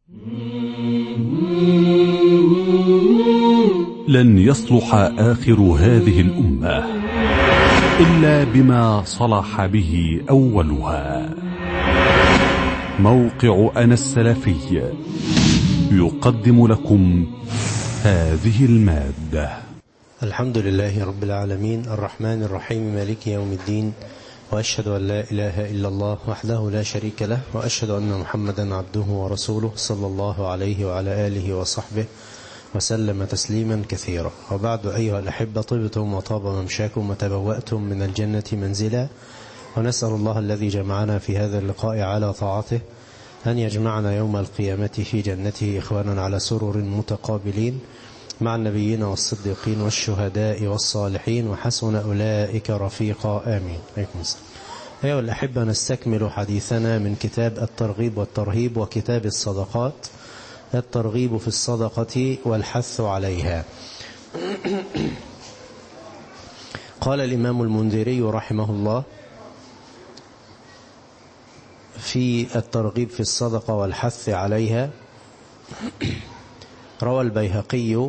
لن يصلح آخر هذه الأمة إلا بما صلح به أولها. موقع أنا السلفي يقدم لكم هذه المادة. الحمد لله رب العالمين الرحمن الرحيم مالك يوم الدين، وأشهد أن لا إله إلا الله وحده لا شريك له، وأشهد أن محمدا عبده ورسوله صلى الله عليه وعلى آله وصحبه وسلم تسليما كثيرا. وبعد، أيها الأحبة، طبتم وطاب ممشاكم وتبوأتم من الجنة منزلا، ونسأل الله الذي جمعنا في هذا اللقاء على طاعته أن يجمعنا يوم القيامة في جنته إخوانا على سرر متقابلين مع النبيين والصديقين والشهداء والصالحين، وحسن أولئك رفيقا، آمين. عليكم السلام. أيها الأحبة، نستكمل حديثنا من كتاب الترغيب والترهيب وكتاب الصدقات، الترغيب في الصدقة والحث عليها. قال الإمام المنذري رحمه الله في الترغيب في الصدقة والحث عليها: روى البيهقي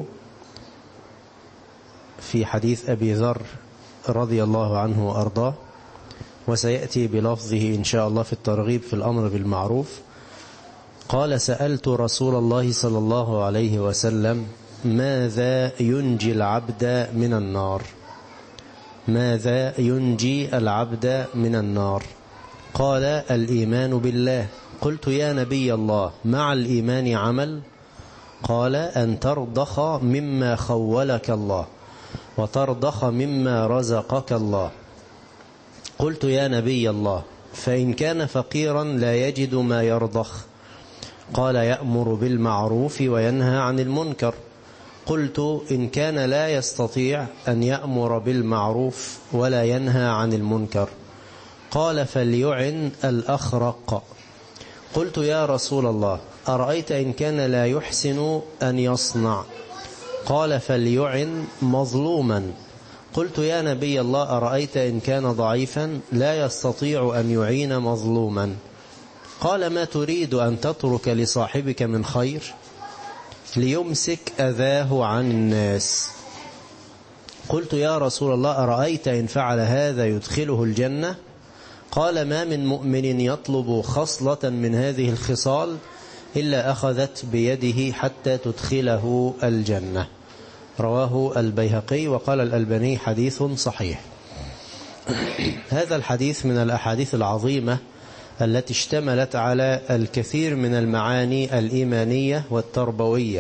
في حديث أبي ذر رضي الله عنه وأرضاه، وسيأتي بلفظه إن شاء الله في الترغيب في الأمر بالمعروف، قال: سألت رسول الله صلى الله عليه وسلم: ماذا ينجي العبد من النار؟ ماذا ينجي العبد من النار؟ قال: الإيمان بالله. قلت: يا نبي الله، مع الإيمان عمل؟ قال: أن ترضخ مما خولك الله وترضخ مما رزقك الله. قلت: يا نبي الله، فإن كان فقيرا لا يجد ما يرضخ؟ قال: يأمر بالمعروف وينهى عن المنكر. قلت: إن كان لا يستطيع أن يأمر بالمعروف ولا ينهى عن المنكر؟ قال: فليعن الأخرق. قلت: يا رسول الله، أرأيت إن كان لا يحسن أن يصنع؟ قال: فليعن مظلوما. قلت: يا نبي الله، أرأيت إن كان ضعيفا لا يستطيع أن يعين مظلوما؟ قال: ما تريد أن تترك لصاحبك من خير؟ ليمسك أذاه عن الناس. قلت: يا رسول الله، أرأيت إن فعل هذا يدخله الجنة؟ قال: ما من مؤمن يطلب خصلة من هذه الخصال إلا أخذت بيده حتى تدخله الجنة. رواه البيهقي، وقال الألباني: حديث صحيح. هذا الحديث من الأحاديث العظيمة التي اشتملت على الكثير من المعاني الإيمانية والتربوية.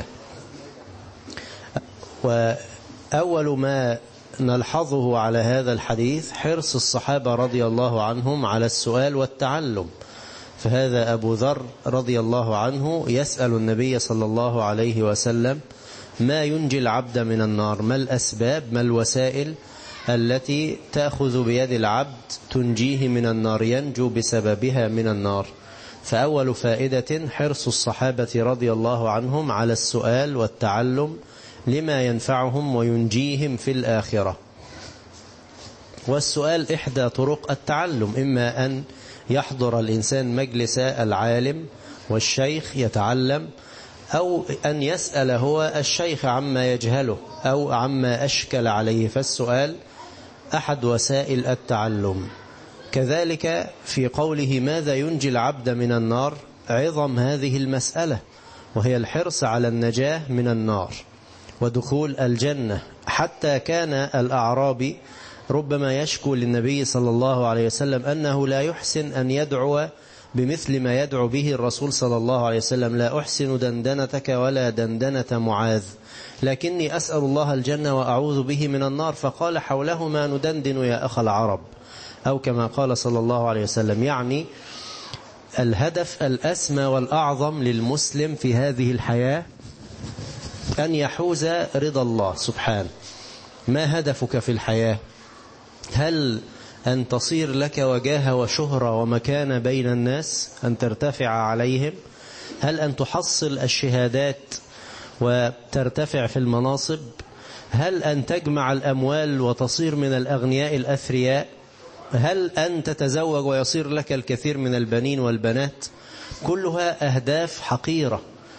وأول ما نلحظه على هذا الحديث حرص الصحابة رضي الله عنهم على السؤال والتعلم. فهذا أبو ذر رضي الله عنه يسأل النبي صلى الله عليه وسلم: ما ينجي العبد من النار؟ ما الأسباب، ما الوسائل التي تأخذ بيد العبد تنجيه من النار، ينجو بسببها من النار؟ فأول فائدة حرص الصحابة رضي الله عنهم على السؤال والتعلم لما ينفعهم وينجيهم في الآخرة. والسؤال إحدى طرق التعلم، إما أن يحضر الإنسان مجلس العالم والشيخ يتعلم، أو أن يسأل هو الشيخ عما يجهله أو عما أشكل عليه، فالسؤال أحد وسائل التعلم. كذلك في قوله: ماذا ينجي العبد من النار؟ عظم هذه المسألة، وهي الحرص على النجاة من النار ودخول الجنة. حتى كان الأعرابي ربما يشكو للنبي صلى الله عليه وسلم أنه لا يحسن أن يدعو بمثل ما يدعو به الرسول صلى الله عليه وسلم: لا أحسن دندنتك ولا دندنة معاذ، لكني أسأل الله الجنة وأعوذ به من النار. فقال: حوله ما ندندن يا أخ العرب، أو كما قال صلى الله عليه وسلم. يعني الهدف الأسمى والأعظم للمسلم في هذه الحياة أن يحوز رضا الله سبحانه. ما هدفك في الحياة؟ هل أن تصير لك وجاهة وشهرة ومكانة بين الناس، أن ترتفع عليهم؟ هل أن تحصل الشهادات وترتفع في المناصب؟ هل أن تجمع الأموال وتصير من الأغنياء الأثرياء؟ هل أن تتزوج ويصير لك الكثير من البنين والبنات؟ كلها أهداف حقيرة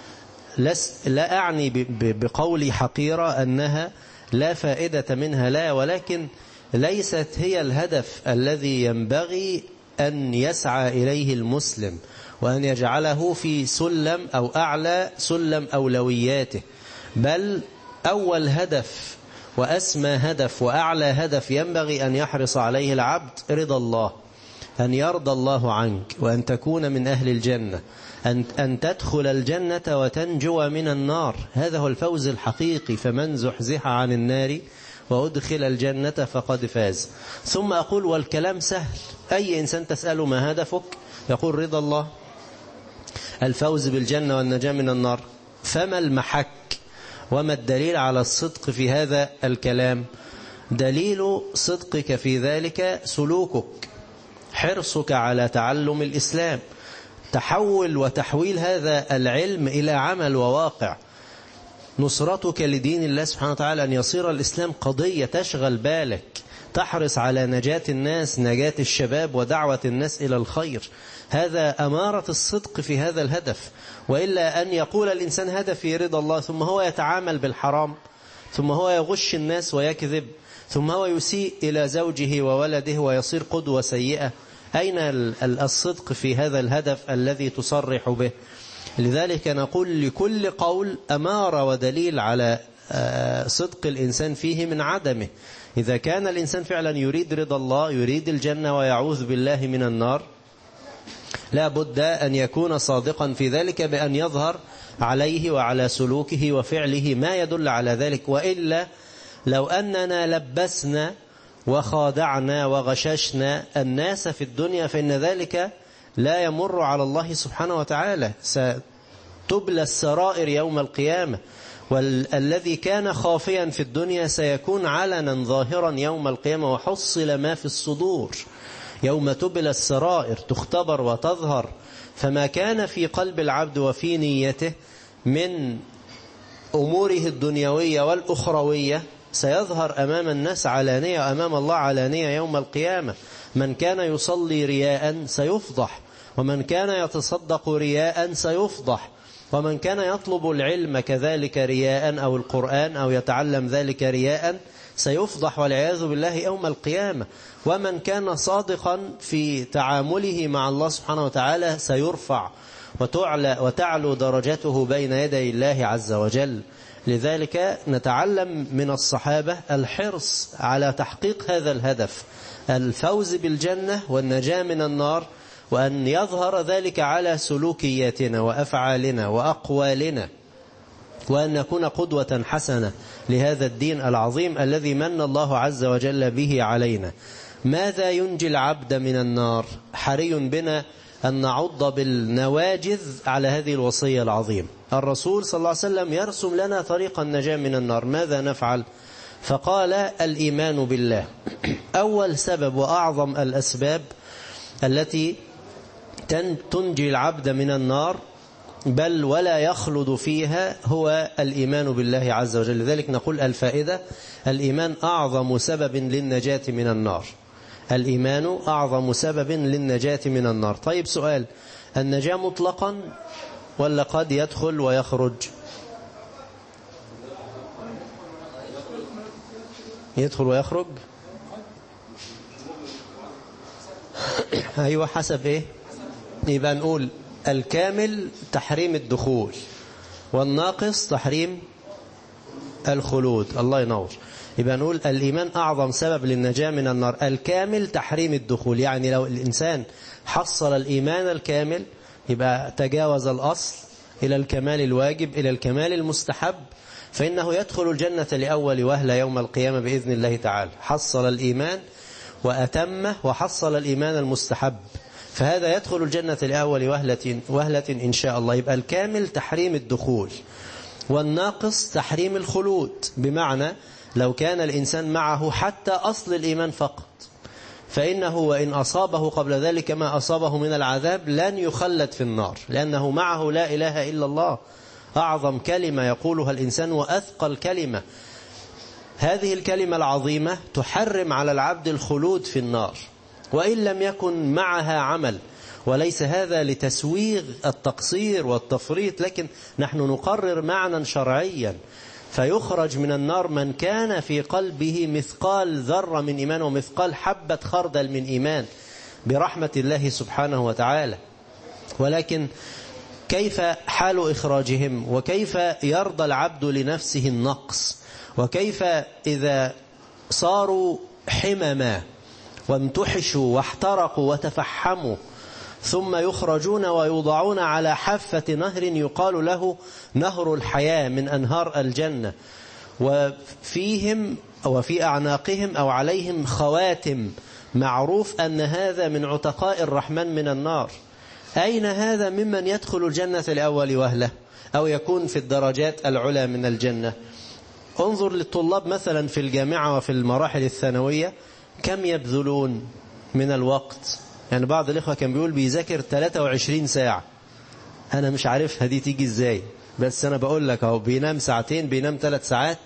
لا أعني بقولي حقيرة أنها لا فائدة منها، لا، ولكن ليست هي الهدف الذي ينبغي أن يسعى إليه المسلم وأن يجعله في سلم أو أعلى سلم أولوياته، بل أول هدف وأسمى هدف وأعلى هدف ينبغي أن يحرص عليه العبد رضا الله، أن يرضى الله عنك وأن تكون من أهل الجنة، أن تدخل الجنة وتنجو من النار. هذا هو الفوز الحقيقي، فمن زحزح عن النار وأدخل الجنة فقد فاز. ثم أقول والكلام سهل، أي إنسان تسأله ما هدفك يقول رضا الله، الفوز بالجنة والنجاة من النار. فما المحك وما الدليل على الصدق في هذا الكلام؟ دليل صدقك في ذلك سلوكك، حرصك على تعلم الإسلام، تحول وتحويل هذا العلم إلى عمل وواقع، نصرتك لدين الله سبحانه وتعالى، أن يصير الإسلام قضية تشغل بالك، تحرص على نجاة الناس، نجاة الشباب ودعوة الناس إلى الخير. هذا أمارة الصدق في هذا الهدف. وإلا أن يقول الإنسان هدفي رضا الله ثم هو يتعامل بالحرام، ثم هو يغش الناس ويكذب، ثم هو يسيء إلى زوجه وولده ويصير قدوة سيئة. أين الصدق في هذا الهدف الذي تصرح به؟ لذلك نقول لكل قول أمارة ودليل على صدق الإنسان فيه من عدمه. إذا كان الإنسان فعلا يريد رضا الله، يريد الجنة ويعوذ بالله من النار، لا بد أن يكون صادقا في ذلك بأن يظهر عليه وعلى سلوكه وفعله ما يدل على ذلك. وإلا لو أننا لبسنا وخادعنا وغششنا الناس في الدنيا فإن ذلك لا يمر على الله سبحانه وتعالى، ستبلى السرائر يوم القيامة، والذي كان خافيا في الدنيا سيكون علنا ظاهرا يوم القيامة، وحصل ما في الصدور يوم تبلى السرائر، تختبر وتظهر. فما كان في قلب العبد وفي نيته من أموره الدنيوية والأخروية سيظهر أمام الناس علانية وأمام الله علانية يوم القيامة. من كان يصلي رياء سيفضح، ومن كان يتصدق رياء سيفضح، ومن كان يطلب العلم كذلك رياء أو القرآن أو يتعلم ذلك رياء سيفضح والعياذ بالله يوم القيامة. ومن كان صادقا في تعامله مع الله سبحانه وتعالى سيرفع وتعلو درجته بين يدي الله عز وجل. لذلك نتعلم من الصحابة الحرص على تحقيق هذا الهدف، الفوز بالجنة والنجاة من النار، وأن يظهر ذلك على سلوكياتنا وأفعالنا وأقوالنا، وأن نكون قدوة حسنة لهذا الدين العظيم الذي من الله عز وجل به علينا. ماذا ينجي العبد من النار؟ حري بنا أن نعض بالنواجذ على هذه الوصية العظيمة. الرسول صلى الله عليه وسلم يرسم لنا طريق النجاة من النار. ماذا نفعل؟ فقال الإيمان بالله. أول سبب وأعظم الأسباب التي تنجي العبد من النار بل ولا يخلد فيها هو الإيمان بالله عز وجل. لذلك نقول الفائدة: الإيمان أعظم سبب للنجاة من النار. الإيمان أعظم سبب للنجاة من النار. طيب سؤال: النجاة مطلقا ولا قد يدخل ويخرج؟ يدخل ويخرج؟ أيوة، حسب إيه؟ يبقى نقول الكامل تحريم الدخول، والناقص تحريم الخلود. الله ينور. يبقى نقول الإيمان أعظم سبب للنجاة من النار، الكامل تحريم الدخول. يعني لو الإنسان حصل الإيمان الكامل يبقى تجاوز الأصل إلى الكمال الواجب إلى الكمال المستحب، فإنه يدخل الجنة لأول وهلة يوم القيامة بإذن الله تعالى. حصل الإيمان وأتمه وحصل الإيمان المستحب، فهذا يدخل الجنة لأول وهلة إن شاء الله. يبقى الكامل تحريم الدخول، والناقص تحريم الخلود. بمعنى لو كان الإنسان معه حتى أصل الإيمان فقط، فإنه وإن أصابه قبل ذلك ما أصابه من العذاب لن يخلد في النار، لأنه معه لا إله إلا الله، أعظم كلمة يقولها الإنسان وأثقل كلمة. هذه الكلمة العظيمة تحرم على العبد الخلود في النار، وإن لم يكن معها عمل، وليس هذا لتسويغ التقصير والتفريط، لكن نحن نقرر معنى شرعيا. فيخرج من النار من كان في قلبه مثقال ذرة من إيمان ومثقال حبة خردل من إيمان برحمة الله سبحانه وتعالى. ولكن كيف حال إخراجهم؟ وكيف يرضى العبد لنفسه النقص؟ وكيف إذا صاروا حمما وامتحشوا واحترقوا وتفحموا ثم يخرجون ويوضعون على حافة نهر يقال له نهر الحياة من أنهار الجنة، وفيهم أو في أعناقهم أو عليهم خواتم معروف أن هذا من عتقاء الرحمن من النار. أين هذا ممن يدخل الجنة لأول وهلة أو يكون في الدرجات العلى من الجنة؟ انظر للطلاب مثلا في الجامعة وفي المراحل الثانوية كم يبذلون من الوقت. يعني بعض الإخوة كان بيقول بيذاكر 23 ساعة. أنا مش عارفها دي تيجي إزاي، بس أنا بقول لك أهو بينام ساعتين، بينام 3 ساعات،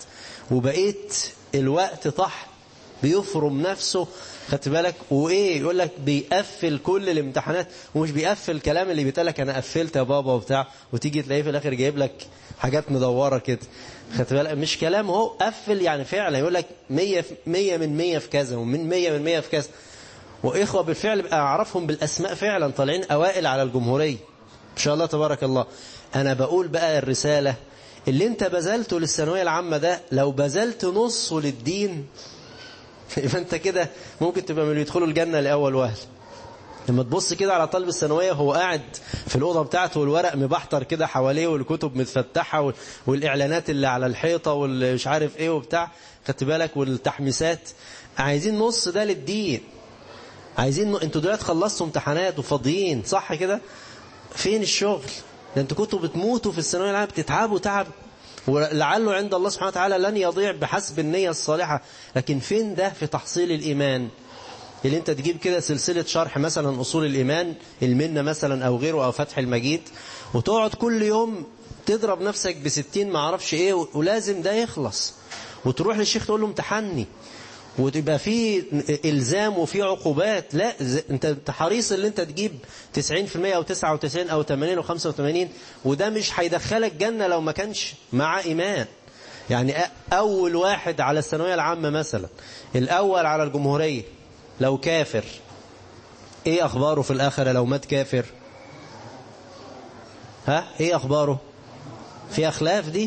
وبقيت الوقت طح بيفرم نفسه. خدت بالك؟ وإيه يقول لك بيقفل كل الامتحانات، ومش بيقفل الكلام اللي بيتقالك أنا قفلت يا بابا وبتاع، وتيجي تلاقيه في الآخر جايب لك حاجات مدورة كده. خدت بالك؟ مش كلام، هو قفل يعني فعلا يقول لك 100 من 100 في كذا، ومن 100 من 100 في كذا. وإخوة بالفعل بقى أعرفهم بالأسماء فعلا طالعين أوائل على الجمهورية إن شاء الله تبارك الله. أنا بقول بقى الرسالة اللي انت بذلته للثانوية العامة ده لو بذلت نصه للدين يبقى انت كده ممكن تبقى من اللي يدخلوا الجنة لأول وهل. لما تبص كده على طالب الثانوية وهو قاعد في الأوضة بتاعته والورق مبحتر كده حواليه والكتب متفتحة والإعلانات اللي على الحيطة واللي مش عارف ايه وبتاع، خدت بالك، والتحميسات، عايزين نص ده للدين. عايزين انتوا دلوقتي خلصتوا امتحانات وفاضيين صح كده، فين الشغل؟ ده انتوا كنتوا بتموتوا في الثانوية العامة، بتتعبوا تعب ولعله عند الله سبحانه وتعالى لن يضيع بحسب النية الصالحة. لكن فين ده في تحصيل الإيمان؟ اللي انت تجيب كده سلسلة شرح مثلا أصول الإيمان المنة مثلا أو غيره أو فتح المجيد، وتقعد كل يوم تضرب نفسك ب60 ما اعرفش ايه، ولازم ده يخلص، وتروح للشيخ تقول له امتحني، وتبقى فيه إلزام وفيه عقوبات. لا، انت حريص اللي انت تجيب 90% أو 99 أو 80 أو 85، وده مش هيدخلك جنة لو ما كانش مع إيمان. يعني أول واحد على الثانوية العامة مثلا، الأول على الجمهورية، لو كافر ايه أخباره في الآخرة لو مات كافر؟ ها ايه أخباره؟ في أخلاف دي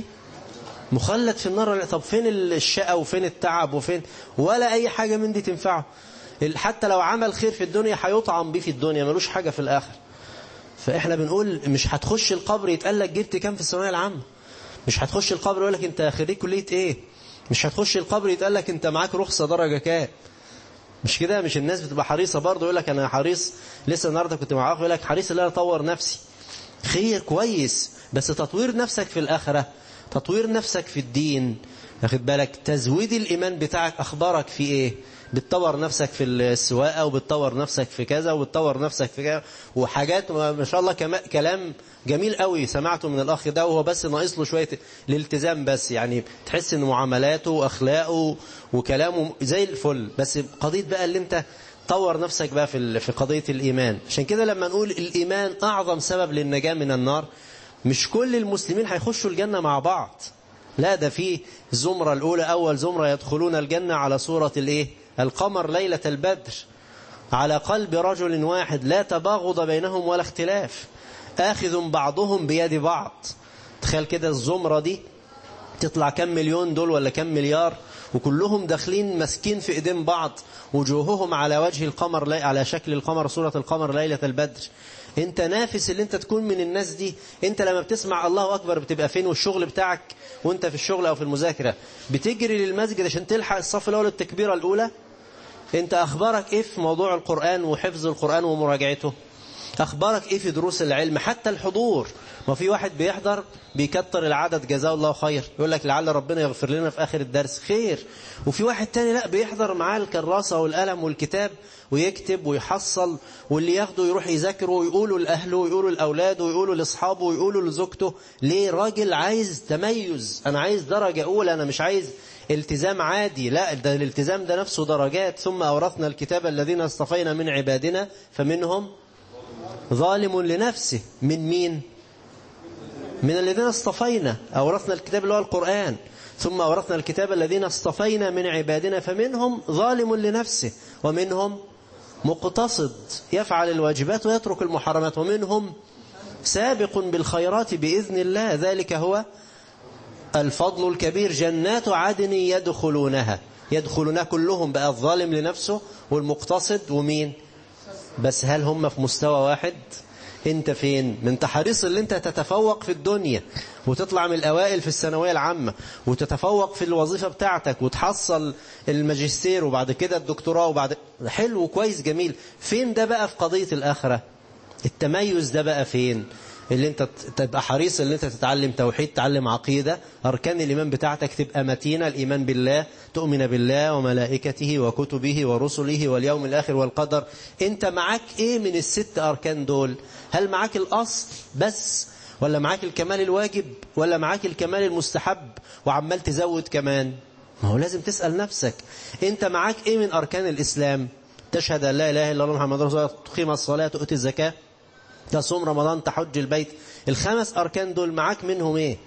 مخلد في النار. طب فين الشقة وفين التعب وفين ولا أي حاجة من دي تنفعه؟ حتى لو عمل خير في الدنيا هيطعم بيه في الدنيا، ملوش حاجة في الآخر. فإحنا بنقول مش هتخش القبر يتقال لك جبت كام في الثانوية العامة، مش هتخش القبر يقول لك أنت خريج كلية إيه، مش هتخش القبر يتقال لك أنت معاك رخصة درجة كام. مش كده؟ مش الناس بتبقى حريصة برضه يقول لك أنا حريص، لسه النهارده كنت مع أخ يقول لك حريص إن أنا أطور نفسي. خير كويس، بس تطوير نفسك في الآخرة، تطوير نفسك في الدين، واخد بالك، تزويد الإيمان بتاعك أخبارك في إيه؟ بتطور نفسك في السواقة، وبتطور نفسك في كذا، وبتطور نفسك في كذا، وحاجات ما شاء الله. كلام جميل قوي سمعته من الأخ ده، وهو بس ناقص له شوية الالتزام بس، يعني تحس إن معاملاته وأخلاقه وكلامه زي الفل، بس قضية بقى اللي انت طور نفسك بقى في قضية الإيمان. عشان كده لما نقول الإيمان أعظم سبب للنجاة من النار، مش كل المسلمين هيخشوا الجنة مع بعض، لا، ده في زمرة الأولى، أول زمرة يدخلون الجنة على صورة الإيه؟ القمر ليلة البدر، على قلب رجل واحد، لا تباغض بينهم ولا اختلاف، آخذ بعضهم بيد بعض. تخيل كده الزمرة دي تطلع كم مليون دول ولا كم مليار، وكلهم داخلين مسكين في ايدين بعض، وجوههم على وجه القمر، على شكل القمر، صورة القمر ليلة البدر. انت نافس اللي انت تكون من الناس دي. انت لما بتسمع الله أكبر بتبقى فين؟ والشغل بتاعك وانت في الشغل أو في المذاكرة بتجري للمسجد عشان تلحق الصف الأول التكبيرة الأولى. انت أخبارك ايه في موضوع القرآن وحفظ القرآن ومراجعته؟ أخبارك ايه في دروس العلم؟ حتى الحضور، ما في واحد بيحضر بيكتر العدد جزاه الله خير، يقول لك لعل ربنا يغفر لنا في آخر الدرس، خير. وفي واحد تاني لا، بيحضر معاه الكراسة والقلم والكتاب ويكتب ويحصل، واللي ياخده يروح يذاكره ويقوله لأهله ويقوله لأولاده ويقوله لأصحابه ويقوله لزوجته. ليه؟ راجل عايز تميز، أنا عايز درجة أولى، أنا مش عايز التزام عادي، لا، ده الالتزام ده نفسه درجات. ثم أورثنا الكتاب الذين اصطفينا من عبادنا فمنهم ظالم لنفسه. من مين؟ من الذين اصطفينا، أورثنا الكتاب اللي هو القرآن، ثم أورثنا الكتاب الذين اصطفينا من عبادنا، فمنهم ظالم لنفسه ومنهم مقتصد يفعل الواجبات ويترك المحرمات، ومنهم سابق بالخيرات بإذن الله، ذلك هو الفضل الكبير. جنات عدن يدخلونها كلهم بقى، الظالم لنفسه والمقتصد ومين بس. هل هم في مستوى واحد؟ انت فين؟ من انت حريص اللي انت تتفوق في الدنيا وتطلع من الأوائل في الثانوية العامة وتتفوق في الوظيفة بتاعتك وتحصل الماجستير وبعد كده الدكتوراه وبعد حلو كويس جميل. فين ده بقى في قضية الآخرة؟ التميز ده بقى فين؟ اللي انت تبقى حريص اللي انت تتعلم توحيد، تتعلم عقيدة، أركان الإيمان بتاعتك تبقى متينة، الإيمان بالله، تؤمن بالله وملائكته وكتبه ورسله واليوم الآخر والقدر. انت معاك ايه من الست أركان دول؟ هل معاك الأصل بس، ولا معاك الكمال الواجب، ولا معاك الكمال المستحب وعمال تزود كمان؟ ما هو لازم تسأل نفسك انت معاك ايه من أركان الإسلام؟ تشهد أن لا إله إلا الله محمد رسول الله، تقيم الصلاة، تؤتي الزكاة، تصوم رمضان، تحج البيت. الخمس أركان دول معاك منهم ايه؟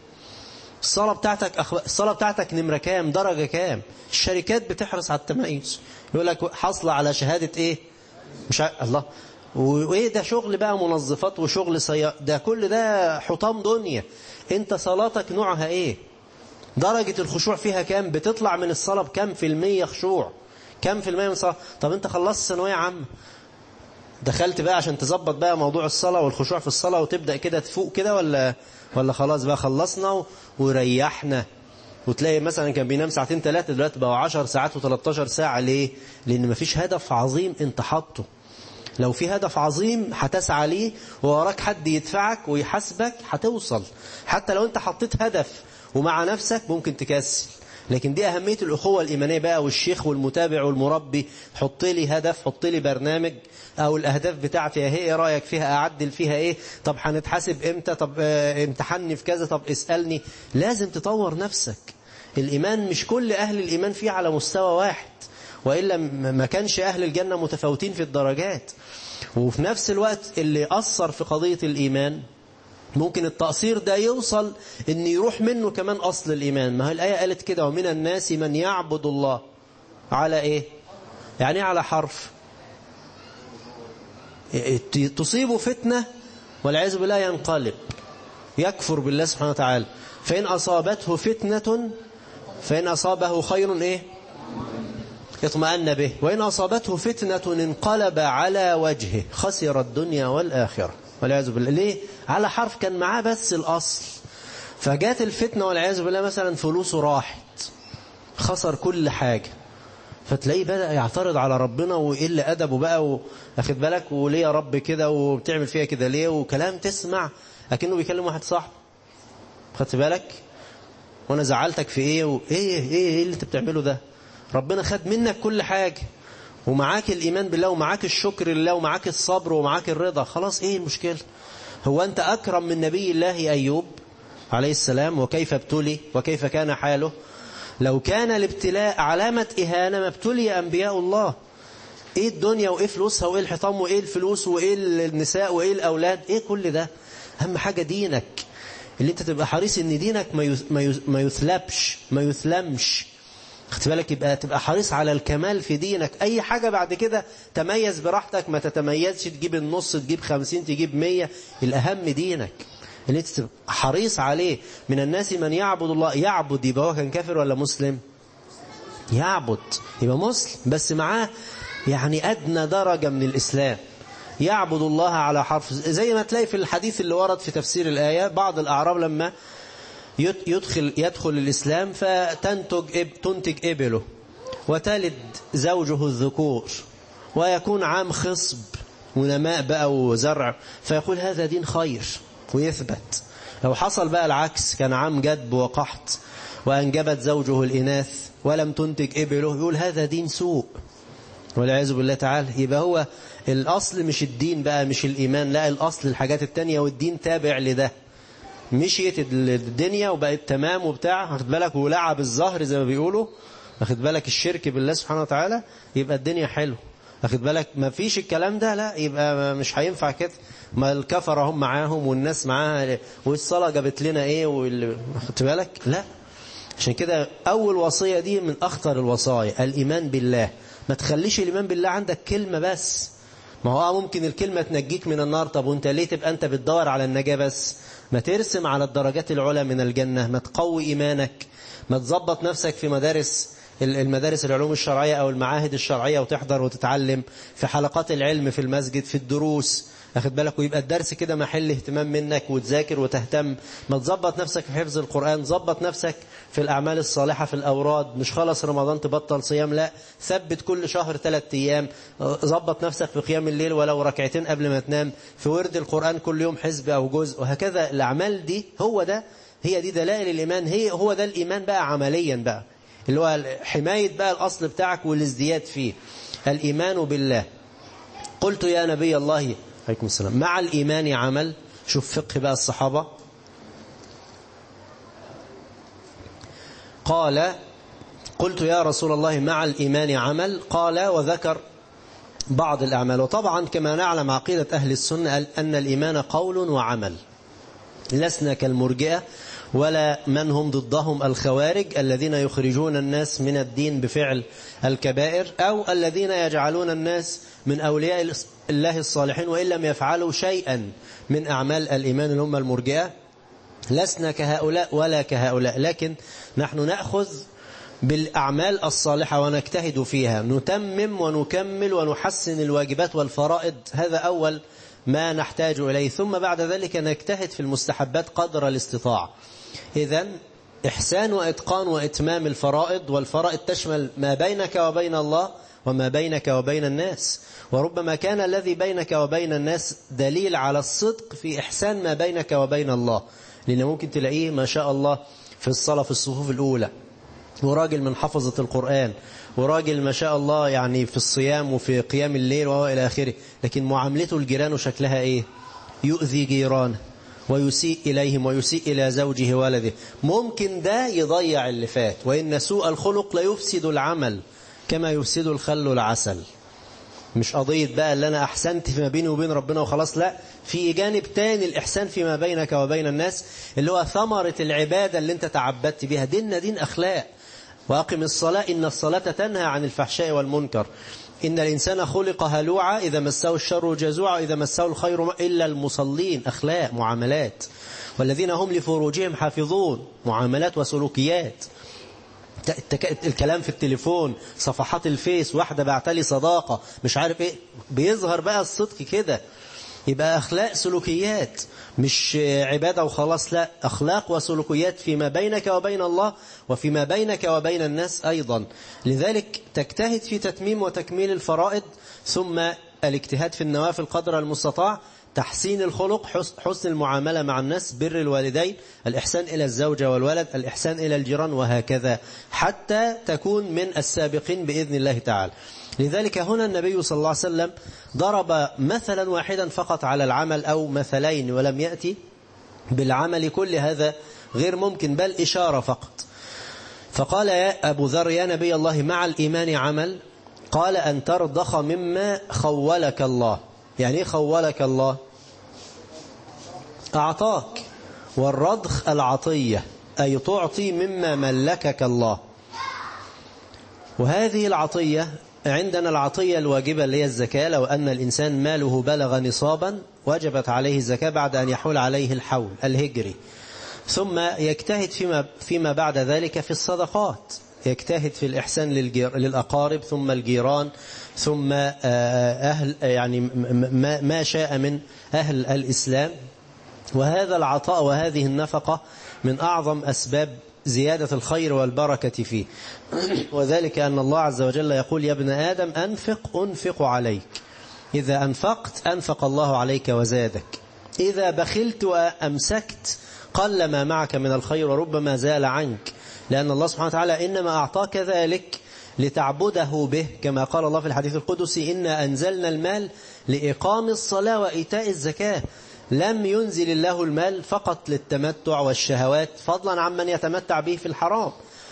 الصلاة بتاعتك نمرة كام؟ درجة كام؟ الشركات بتحرص على التميز، يقول لك حصل على شهادة ايه؟ مش الله، وايه ده شغل بقى منظفات وشغل ده كل ده حطام دنيا. انت صلاتك نوعها ايه؟ درجة الخشوع فيها كام؟ بتطلع من الصلاة بكام في المية خشوع؟ كام في المية من الصلاة؟ طب انت خلصت ثانوية عامة، دخلت بقى عشان تظبط بقى موضوع الصلاة والخشوع في الصلاة وتبدأ كده تفوق كده، ولا خلاص بقى خلصنا وريحنا؟ وتلاقي مثلا كان بينام ساعتين 3 دلوقتي بقوا 10 ساعات و13 ساعة. ليه؟ لأن مفيش هدف عظيم انت حاطه. لو في هدف عظيم هتسعى ليه ووراك حد يدفعك ويحاسبك هتوصل. حتى لو انت حطيت هدف ومع نفسك ممكن تكسل، لكن دي أهمية الأخوة الإيمانية بقى، والشيخ والمتابع والمربي. حط لي هدف، حط لي برنامج، أو الأهداف بتاعتي ايه رأيك فيها؟ أعدل فيها ايه؟ طب هنتحاسب امتى؟ طب امتحني في كذا، طب اسألني. لازم تطور نفسك. الإيمان مش كل أهل الإيمان فيه على مستوى واحد، وإلا ما كانش أهل الجنة متفاوتين في الدرجات. وفي نفس الوقت اللي أثر في قضية الإيمان ممكن التقصير ده يوصل ان يروح منه كمان أصل الإيمان. ما هي الآية قالت كده: ومن الناس من يعبد الله على ايه؟ يعني على حرف. تصيبه فتنة والعياذ بالله ينقلب يكفر بالله سبحانه وتعالى. فإن أصابته فتنة، فإن أصابه خير ايه؟ اطمأن به، وإن أصابته فتنة انقلب على وجهه خسر الدنيا والآخرة والعياذ بالله. ليه؟ على حرف، كان معاه بس الأصل، فجات الفتنة والعياذ بالله، مثلا فلوسه راحت، خسر كل حاجة، فتلاقيه بدأ يعترض على ربنا وإيه أدبه بقى، واخد بالك، وليه يا رب كده وبتعمل فيها كده ليه، وكلام تسمع أكنه بيكلم واحد صاحبه. خدت بالك؟ وانا زعلتك في ايه؟ وايه اللي انت بتعمله ده؟ ربنا خد منك كل حاجة، ومعاك الإيمان بالله، ومعاك الشكر لله، ومعاك الصبر، ومعاك الرضا. خلاص ايه المشكلة؟ هو انت أكرم من نبي الله أيوب عليه السلام؟ وكيف ابتلي وكيف كان حاله؟ لو كان الابتلاء علامة إهانة ما ابتلي أنبياء الله. ايه الدنيا وايه فلوسها وايه الحطام وايه الفلوس وايه النساء وايه الأولاد؟ ايه كل ده؟ أهم حاجة دينك، اللي انت تبقى حريص ان دينك ما يثلمش. خدت بالك؟ يبقى تبقى حريص على الكمال في دينك. اي حاجة بعد كده تميز براحتك، ما تتميزش تجيب النص، تجيب 50، تجيب 100. الأهم دينك اللي انت تبقى حريص عليه. من الناس من يعبد الله. يعبد يبقى هو كان كافر ولا مسلم؟ يعبد يبقى مسلم، بس معاه يعني أدنى درجة من الإسلام. يعبد الله على حرف، زي ما تلاقي في الحديث اللي ورد في تفسير الآية، بعض الأعراب لما يدخل الإسلام فتنتج إبله وتلد زوجه الذكور، ويكون عام خصب ونماء بقى وزرع، فيقول هذا دين خير ويثبت. لو حصل بقى العكس، كان عام جدب وقحط وأنجبت زوجه الإناث ولم تنتج إبله، يقول هذا دين سوء والعياذ بالله تعالى. يبقى هو الأصل مش الدين بقى، مش الإيمان، لا، الأصل الحاجات التانية، والدين تابع لده. مشيت الدنيا وبقت تمام وبتاع، واخد بالك، ولعب الظهر زي ما بيقولوا، واخد بالك، الشرك بالله سبحانه وتعالى، يبقى الدنيا حلو. أخذ بالك ما فيش الكلام ده، لا يبقى مش هينفع كده. ما الكفر هم معاهم والناس معاها، والصلاة جابت لنا ايه أخذت بالك؟ لا. عشان كده أول وصية دي من أخطر الوصايا، الإيمان بالله. ما تخليش الإيمان بالله عندك كلمة بس. ما هو ممكن الكلمة تنجيك من النار، طب وانت ليه تبقى انت بتدور على النجاة بس؟ ما ترسم على الدرجات العلى من الجنة، ما تقوي إيمانك، ما تظبط نفسك في المدارس العلوم الشرعية أو المعاهد الشرعية، وتحضر وتتعلم في حلقات العلم في المسجد في الدروس، أخذ بالك، ويبقى الدرس كده محل اهتمام منك وتذاكر وتهتم. ما تظبط نفسك في حفظ القرآن، ظبط نفسك في الأعمال الصالحة في الأوراد، مش خلص رمضان تبطل صيام، لا ثبت كل شهر 3 أيام، ظبط نفسك في قيام الليل ولو ركعتين قبل ما تنام، في ورد القرآن كل يوم حزب أو جزء، وهكذا. الأعمال دي هي دي دلائل الإيمان، هو ده الإيمان بقى عمليا بقى، اللي هو حماية بقى الأصل بتاعك والازدياد فيه. الإيمان بالله. قلت يا نبي الله عليكم السلام مع الإيمان عمل. شوف فقه بقى الصحابة. قال قلت يا رسول الله مع الإيمان عمل، قال وذكر بعض الأعمال. وطبعا كما نعلم عقيدة أهل السنة أن الإيمان قول وعمل، لسنا كالمرجئة ولا من هم ضدهم الخوارج الذين يخرجون الناس من الدين بفعل الكبائر، أو الذين يجعلون الناس من أولياء الله الصالحين وإن لم يفعلوا شيئا من أعمال الإيمان اللي هم المرجئة. لسنا كهؤلاء ولا كهؤلاء، لكن نحن نأخذ بالأعمال الصالحة ونجتهد فيها، نتمم ونكمل ونحسن الواجبات والفرائض، هذا أول ما نحتاج إليه، ثم بعد ذلك نجتهد في المستحبات قدر الاستطاعة. إذن إحسان وإتقان وإتمام الفرائض، والفرائض تشمل ما بينك وبين الله وما بينك وبين الناس، وربما كان الذي بينك وبين الناس دليل على الصدق في إحسان ما بينك وبين الله، لأن ممكن تلاقيه ما شاء الله في الصلاة في الصفوف الأولى، وراجل من حفظة القرآن، وراجل ما شاء الله يعني في الصيام وفي قيام الليل وإلى آخره، لكن معاملته الجيران شكلها إيه؟ يؤذي جيرانه ويسيء إليهم ويسيء إلى زوجه وولده. ممكن ده يضيع اللي فات. وإن سوء الخلق لا يفسد العمل كما يفسد الخل العسل. مش قضية بقى اللي أنا أحسنت فيما بيني وبين ربنا وخلاص، لا، في جانب تاني الإحسان فيما بينك وبين الناس، اللي هو ثمرة العبادة اللي أنت تعبدت بها. ديننا دين أخلاق. وأقم الصلاة إن الصلاة تنهى عن الفحشاء والمنكر، إن الإنسان خلق هلوعا إذا مسه الشر جزوعا إذا مسه الخير إلا المصلين. أخلاق، معاملات. والذين هم لفروجهم حافظون، معاملات وسلوكيات. الكلام في التليفون، صفحات الفيس، واحدة بعتلي صداقة مش عارف ايه، بيظهر بقى الصدق كده. يبقى أخلاق سلوكيات، مش عبادة وخلاص، لا، أخلاق وسلوكيات فيما بينك وبين الله وفيما بينك وبين الناس أيضا. لذلك تجتهد في تتميم وتكميل الفرائض، ثم الاجتهاد في النوافل قدر المستطاع، تحسين الخلق، حسن المعاملة مع الناس، بر الوالدين، الإحسان إلى الزوجة والولد، الإحسان إلى الجيران، وهكذا حتى تكون من السابقين بإذن الله تعالى. لذلك هنا النبي صلى الله عليه وسلم ضرب مثلا واحدا فقط على العمل أو مثلين، ولم يأتي بالعمل كل هذا، غير ممكن، بل إشارة فقط. فقال يا أبو ذر يا نبي الله مع الإيمان عمل، قال أن ترضخ مما خولك الله. يعني إيه خولك الله؟ أعطاك، والرضخ العطية، أي تعطي مما ملكك الله. وهذه العطية عندنا العطية الواجبة اللي هي الزكاة. لو أن الإنسان ماله بلغ نصابا وجبت عليه الزكاة بعد أن يحول عليه الحول الهجري، ثم يجتهد فيما بعد ذلك في الصدقات، يجتهد في الإحسان للأقارب، ثم الجيران، ثم أهل يعني ما شاء من أهل الإسلام. وهذا العطاء وهذه النفقة من أعظم أسباب زيادة الخير والبركة فيه. وذلك أن الله عز وجل يقول يا ابن آدم أنفق عليك، إذا أنفقت أنفق الله عليك وزادك، إذا بخلت وأمسكت قل ما معك من الخير وربما زال عنك، لأن الله سبحانه وتعالى إنما أعطاك ذلك لتعبده به، كما قال الله في الحديث القدسي إنا أنزلنا المال لإقام الصلاة وإيتاء الزكاة. لم ينزل الله المال فقط للتمتع والشهوات، فضلا عمن يتمتع به في الحرام.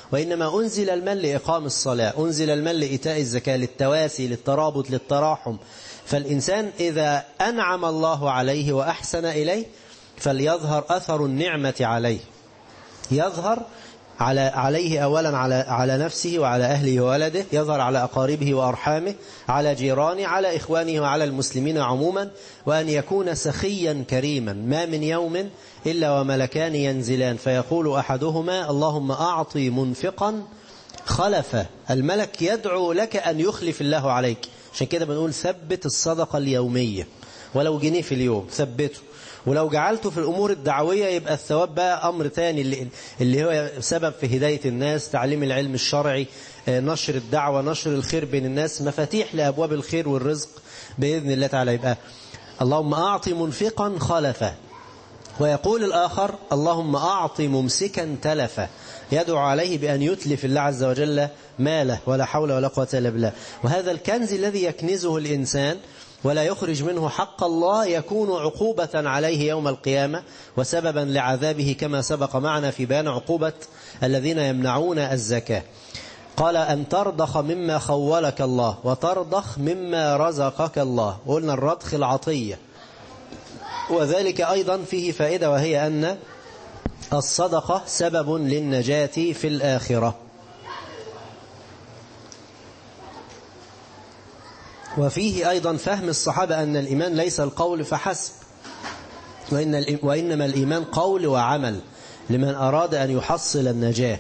وإنما أنزل المال لإقام الصلاة، أنزل المال لإيتاء الزكاة، للتواسي، للترابط، للتراحم. فالإنسان إذا أنعم الله عليه وأحسن إليه فليظهر أثر النعمة عليه، يظهر عليه أولا على نفسه وعلى أهله وولده، يظهر على أقاربه وأرحامه، على جيرانه، على إخوانه وعلى المسلمين عموما. وأن يكون سخيا كريما، ما من يوم إلا وملكان ينزلان فيقول أحدهما اللهم أعطي منفقا خلفا. الملك يدعو لك أن يخلف الله عليك. عشان كده بنقول ثبت الصدقة اليومية، ولو جنيه في اليوم ثبته. ولو جعلته في الأمور الدعوية يبقى الثواب بقى أمر تاني، اللي هو سبب في هداية الناس، تعليم العلم الشرعي، نشر الدعوة، نشر الخير بين الناس، مفاتيح لأبواب الخير والرزق بإذن الله تعالى. يبقى اللهم أعطي منفقا خلفا. ويقول الآخر اللهم أعطي ممسكا تلفا، يدعو عليه بأن يتلف الله عز وجل ماله، ولا حول ولا قوة إلا بالله. وهذا الكنز الذي يكنزه الإنسان ولا يخرج منه حق الله يكون عقوبة عليه يوم القيامة وسببا لعذابه، كما سبق معنا في بيان عقوبة الذين يمنعون الزكاة. قال أن ترضخ مما خولك الله وترضخ مما رزقك الله. قلنا الرضخ العطية، وذلك أيضا فيه فائدة، وهي أن الصدقة سبب للنجاة في الآخرة. وفيه أيضا فهم الصحابة أن الإيمان ليس القول فحسب، وإنما الإيمان قول وعمل لمن أراد أن يحصل النجاة.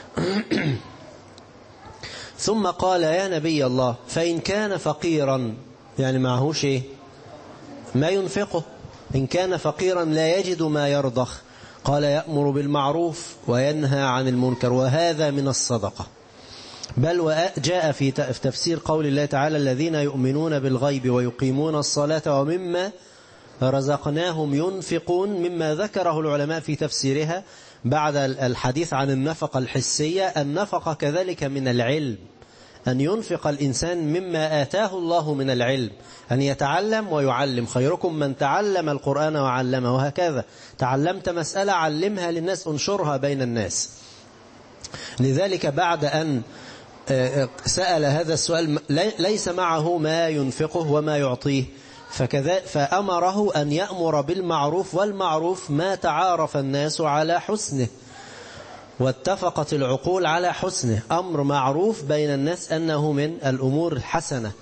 ثم قال يا نبي الله فإن كان فقيرا، يعني معهوش إيه؟ ما ينفقه، إن كان فقيرا لا يجد ما يرضخ، قال يأمر بالمعروف وينهى عن المنكر، وهذا من الصدقة. بل وجاء في تفسير قول الله تعالى الذين يؤمنون بالغيب ويقيمون الصلاة ومما رزقناهم ينفقون، مما ذكره العلماء في تفسيرها بعد الحديث عن النفقة الحسية. النفقة كذلك من العلم، أن ينفق الإنسان مما آتاه الله من العلم، أن يتعلم ويعلم. خيركم من تعلم القرآن وعلمه، وهكذا تعلمت مسألة علمها للناس، انشرها بين الناس. لذلك بعد أن سأل هذا السؤال ليس معه ما ينفقه وما يعطيه، فأمره أن يأمر بالمعروف، والمعروف ما تعارف الناس على حسنه واتفقت العقول على حسنه. أمر معروف بين الناس أنه من الأمور الحسنة.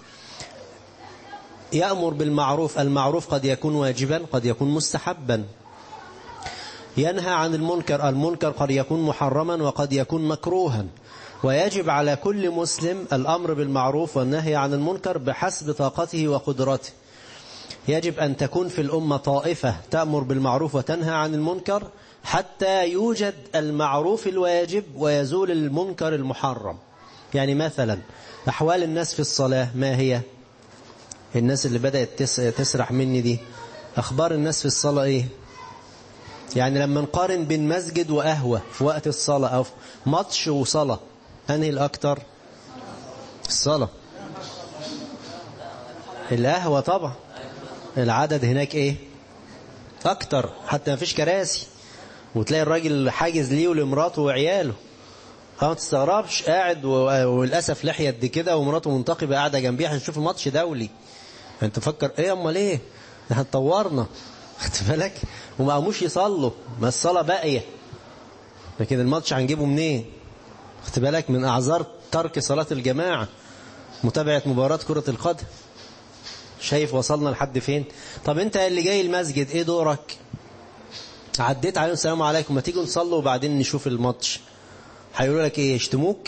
يأمر بالمعروف، المعروف قد يكون واجبا قد يكون مستحبا. ينهى عن المنكر، المنكر قد يكون محرما وقد يكون مكروها. ويجب على كل مسلم الأمر بالمعروف والنهي عن المنكر بحسب طاقته وقدرته. يجب أن تكون في الأمة طائفة تأمر بالمعروف وتنهى عن المنكر حتى يوجد المعروف الواجب ويزول المنكر المحرم. يعني مثلا أحوال الناس في الصلاة ما هي؟ الناس اللي بدأت تسرح مني دي، أخبار الناس في الصلاة إيه؟ يعني لما نقارن بين مسجد وقهوة في وقت الصلاة، أو ماتش وصلاة، أنهي الأكتر؟ الصلاة. القهوة طبعا العدد هناك إيه؟ أكتر، حتى ما فيش كراسي، وتلاقي الراجل حاجز ليه ولمراته وعياله. ما تستغربش، قاعد وللأسف لحية دي كده ومراته منتقبة قاعدة جنبيه عشان نشوف الماتش دولي. أنت تفكر إيه أمال إيه؟ احنا اتطورنا، خدت بالك؟ وما قاموش يصلوا، ما الصلاة باقية، لكن الماتش هنجيبه منين؟ خدت بالك؟ من أعذار ترك صلاة الجماعة، متابعة مباراة كرة القدم. شايف وصلنا لحد فين؟ طب أنت اللي جاي المسجد إيه دورك؟ عديت عليهم السلام عليكم، ما تيجوا نصلوا وبعدين نشوف الماتش. هيقولوا لك إيه؟ يشتموك؟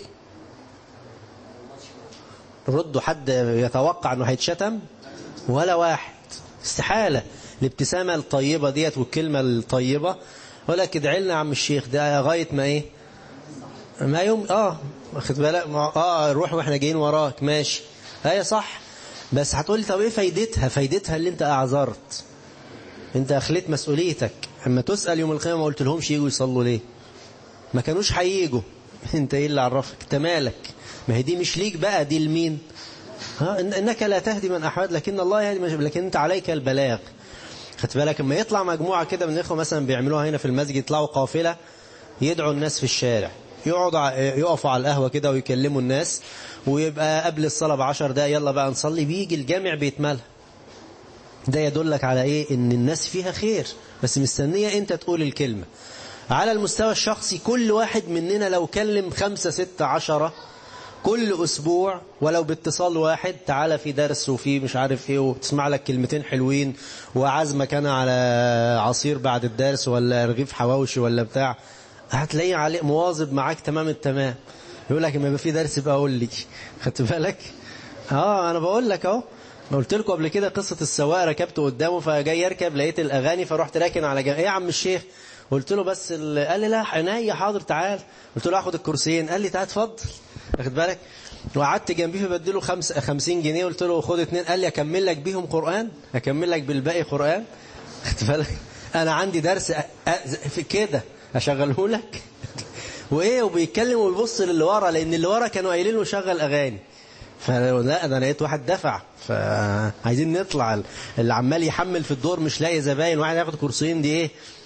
ردوا. حد يتوقع أنه هيتشتم؟ ولا واحد، استحالة. الابتسامة الطيبة ديت والكلمة الطيبة، ولا كده ادعي عم الشيخ ده لغاية ما إيه؟ ما يوم واخد بالك؟ نروح واحنا جايين وراك، ماشي، هي صح. بس هتقولي طب ايه فايدتها؟ فايدتها اللي انت اعذرت، انت اخليت مسؤوليتك. اما تسأل يوم القيامة ما قلت لهمش ييجوا يصلوا ليه؟ ما كانوش هييجوا، انت ايه اللي عرفك؟ انت مالك؟ ما هي دي مش ليك بقى، دي لمين؟ انك لا تهدي من احببت لكن الله يهدي من يشاء، لكن انت عليك البلاغ. خدت بالك؟ اما يطلع مجموعة كده من الاخوه مثلا بيعملوها هنا في المسجد، يطلعوا قافلة يدعوا الناس في الشارع، يقفوا على القهوة كده ويكلموا الناس، ويبقى قبل الصلاة ب10 دقايق يلا بقى نصلي، بيجي الجامع بيتملى. ده يدلك على ايه؟ ان الناس فيها خير، بس مستنية انت تقول الكلمة. على المستوى الشخصي كل واحد مننا لو كلم 5 6 10 كل أسبوع ولو باتصال واحد، تعالى في درس وفي مش عارف ايه، وتسمع لك كلمتين حلوين، وعزمك انا على عصير بعد الدرس ولا رغيف حواوشي ولا بتاع، هتلاقيه عليه مواظب معاك تمام التمام. يقول لك لما يبقى في درس بقى قول لي. خدت بالك؟ انا بقول لك اهو. قلت لكم قبل كده قصة السواق، ركبت قدامه فجاي يركب لقيت الأغاني فرحت راكن على جنب. ايه يا عم الشيخ؟ قلت له بس قال لي لا عينيا حاضر تعال. قلت له اخد الكرسيين، قال لي تعال اتفضل. واخد بالك؟ وقعدت جنبيه فبديله 50 جنيه، قلت له خد 2. قال لي اكمل لك بيهم قرآن، اكمل لك بالباقي قرآن. واخد بالك؟ انا عندي درس في كده اشغله لك. وايه وبيتكلم ويبص للي ورا، لان اللي ورا كانوا قايلين له شغل اغاني. فلا ده انا لقيت واحد دفع، فعايزين نطلع. اللي عمال يحمل في الدور مش لاقي زباين، واحد ياخد كرسيين دي ايه.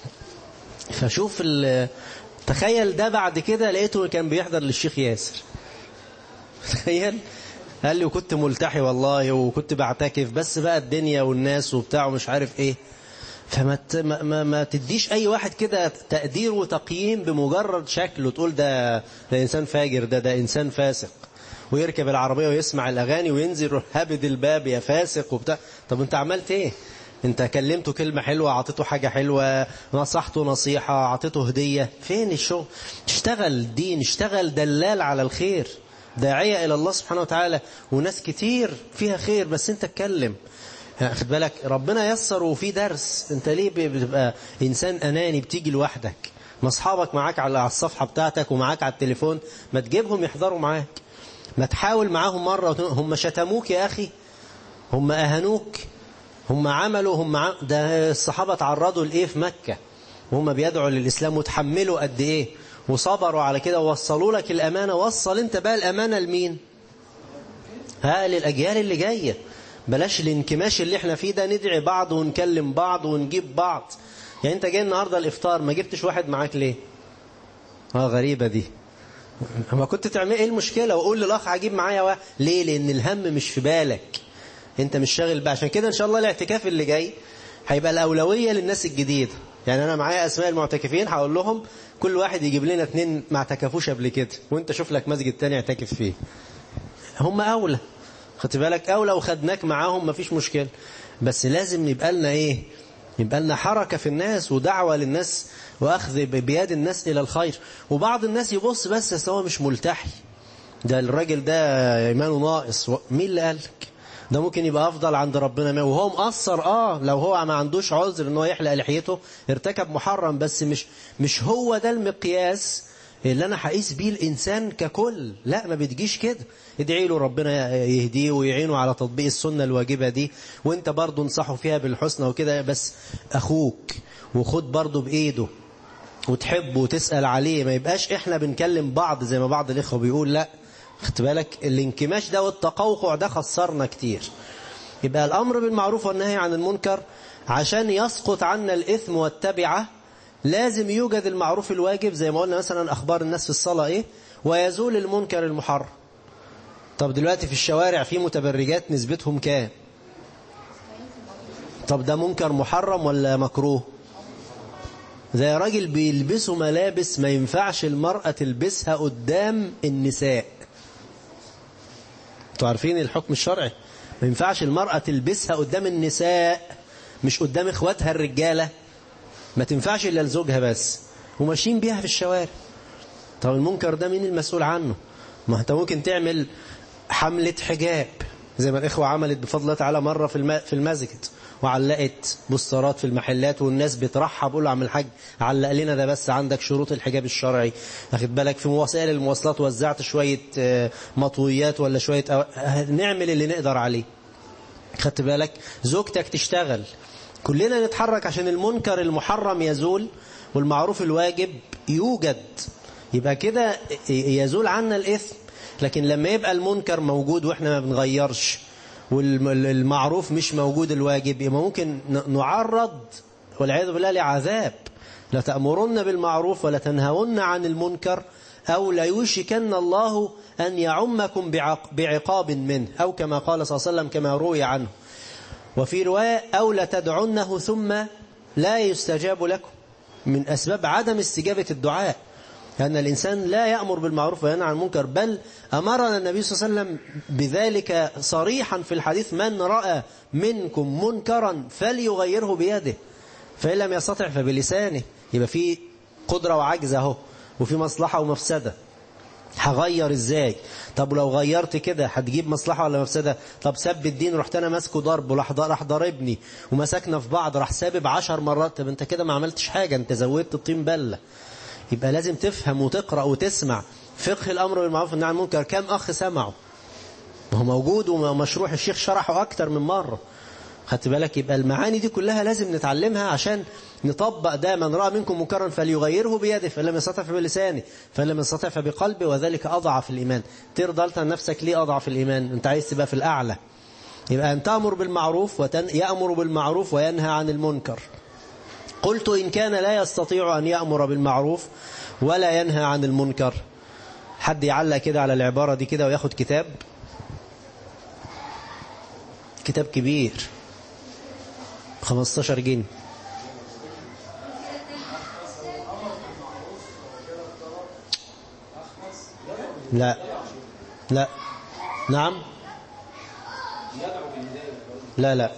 فشوف تخيل ده بعد كده لقيته كان بيحضر للشيخ ياسر. تخيل. قال لي وكنت ملتحي والله وكنت بعتكف، بس بقى الدنيا والناس وبتاع ومش عارف ايه. فما ما تديش اي واحد كده تقدير وتقييم بمجرد شكله تقول ده انسان فاجر، ده انسان فاسق، ويركب العربية ويسمع الاغاني وينزل يروح هابد الباب يا فاسق وبتاع. طب انت عملت ايه؟ انت كلمته كلمة حلوة، عطيته حاجة حلوة، نصحته نصيحة، عطيته هدية. فين الشغل؟ اشتغل دين، اشتغل دلال على الخير، داعية الى الله سبحانه وتعالى. وناس كتير فيها خير بس انت اتكلم. خد بالك ربنا يسر وفي درس. انت ليه بتبقى انسان اناني بتيجي لوحدك؟ ما اصحابك معاك على الصفحة بتاعتك ومعاك على التليفون، ما تجيبهم يحضروا معاك، ما تحاول معاهم مرة. هم شتموك يا اخي، هم اهانوك، هم عملوا ده الصحابة تعرضوا لإيه في مكة وهم بيدعوا للإسلام، وتحملوا قد إيه وصبروا على كده ووصلوا لك الأمانة. وصل انت بقى الأمانة لمين؟ للأجيال اللي جاية. بلاش الانكماش اللي احنا فيه ده، ندعي بعض ونكلم بعض ونجيب بعض. يعني انت جاي النهاردة الإفطار ما جبتش واحد معاك ليه؟ غريبة دي. ما كنت تعمل ايه المشكلة؟ وقول للأخ هجيب معايا ليه؟ لأن الهم مش في بالك، انت مش شاغل بقى. عشان كده ان شاء الله الاعتكاف اللي جاي هيبقى الأولوية للناس الجديدة. يعني انا معايا اسماء المعتكفين، هقول لهم كل واحد يجيب لنا 2 ما اعتكفوش قبل كده، وانت شوف لك مسجد تاني اعتكف فيه. هم اولى، خدت بالك؟ اولى وخدناك معاهم مفيش مشكلة، بس لازم يبقى لنا ايه؟ يبقى لنا حركة في الناس ودعوة للناس واخذ بيد الناس الى الخير. وبعض الناس يبص بس هو مش ملتحي، ده الراجل ده ايمانه ناقص. مين اللي قالك؟ ده ممكن يبقى أفضل عند ربنا وهو مقصر. لو هو ما عندوش عذر ان هو يحلق لحيته ارتكب محرم، بس مش هو ده المقياس اللي أنا هقيس بيه الإنسان ككل. لا، ما بتجيش كده. ادعي له ربنا يهديه ويعينه على تطبيق السنة الواجبة دي، وانت برضو انصحه فيها بالحسنى وكده. بس أخوك وخد برضو بإيده وتحبه وتسأل عليه. ما يبقاش احنا بنكلم بعض زي ما بعض الإخوة بيقول. لا، خدت بالك؟ الانكماش ده والتقوقع ده خسرنا كتير. يبقى الأمر بالمعروف والنهي عن المنكر عشان يسقط عنا الإثم والتبعة لازم يوجد المعروف الواجب زي ما قلنا مثلا أخبار الناس في الصلاة إيه، ويزول المنكر المحرم. طب دلوقتي في الشوارع في متبرجات نسبتهم كام؟ طب ده منكر محرم ولا مكروه؟ زي راجل بيلبسوا ملابس ما ينفعش المرأة تلبسها قدام النساء. انتوا عارفين الحكم الشرعي؟ ما ينفعش المرأة تلبسها قدام النساء، مش قدام اخواتها الرجالة. ما تنفعش إلا لزوجها بس، وماشيين بيها في الشوارع. طب المنكر ده مين المسؤول عنه؟ ما انت ممكن تعمل حملة حجاب زي ما الإخوة عملت بفضل الله تعالى مرة في المسجد، وعلقت بوسترات في المحلات والناس بترحب. قول له عم الحاج علق لنا ده، بس عندك شروط الحجاب الشرعي. اخد بالك؟ في وسائل المواصلات وزعت شوية مطويات ولا شوية نعمل اللي نقدر عليه. خدت بالك؟ زوجتك تشتغل، كلنا نتحرك عشان المنكر المحرم يزول والمعروف الواجب يوجد. يبقى كده يزول عنا الإثم. لكن لما يبقى المنكر موجود وإحنا ما بنغيرش والمعروف مش موجود الواجب، يبقى ممكن نعرض والعياذ بالله لعذاب. لتأمرن بالمعروف ولتنهون عن المنكر أو ليوشكن الله أن يعمكم بعقاب منه، أو كما قال صلى الله عليه وسلم كما روي عنه. وفي رواية أو لتدعنه ثم لا يستجاب لكم، من أسباب عدم استجابة الدعاء أن الإنسان لا يأمر بالمعروف وينهى عن المنكر، بل أمرنا النبي صلى الله عليه وسلم بذلك صريحا في الحديث: من رأى منكم منكرا فليغيره بيده فإن لم يستطع فبلسانه. يبقى في قدرة وعجز اهو، وفي مصلحة ومفسدة. هغير ازاي؟ طب لو غيرت كده هتجيب مصلحة ولا مفسدة؟ طب سب الدين، رحت انا ماسكه ضرب راح ضربني ومسكنا في بعض راح سابب 10 مرات، طب انت كده ما عملتش حاجة، انت زودت الطين بلة. يبقى لازم تفهم وتقرأ وتسمع فقه الأمر بالمعروف والنهي عن المنكر. كم أخ سمعوا؟ وهو موجود ومشروح، الشيخ شرحه أكتر من مرة. خدت بالك؟ يبقى المعاني دي كلها لازم نتعلمها عشان نطبق ده: من رأى منكم منكرا فليغيره بيده فإن لم يستطع فبلسانه فإن لم يستطع فبقلبه وذلك أضعف الإيمان. ترضى أنت عن نفسك ليه أضعف الإيمان؟ أنت عايز تبقى في الأعلى. يبقى أن تأمر بالمعروف يأمر بالمعروف وينهى عن المنكر. قلت إن كان لا يستطيع أن يأمر بالمعروف ولا ينهى عن المنكر. حد يعلق كده على العبارة دي كده وياخد كتاب كبير 15 جنيه. لا نعم لا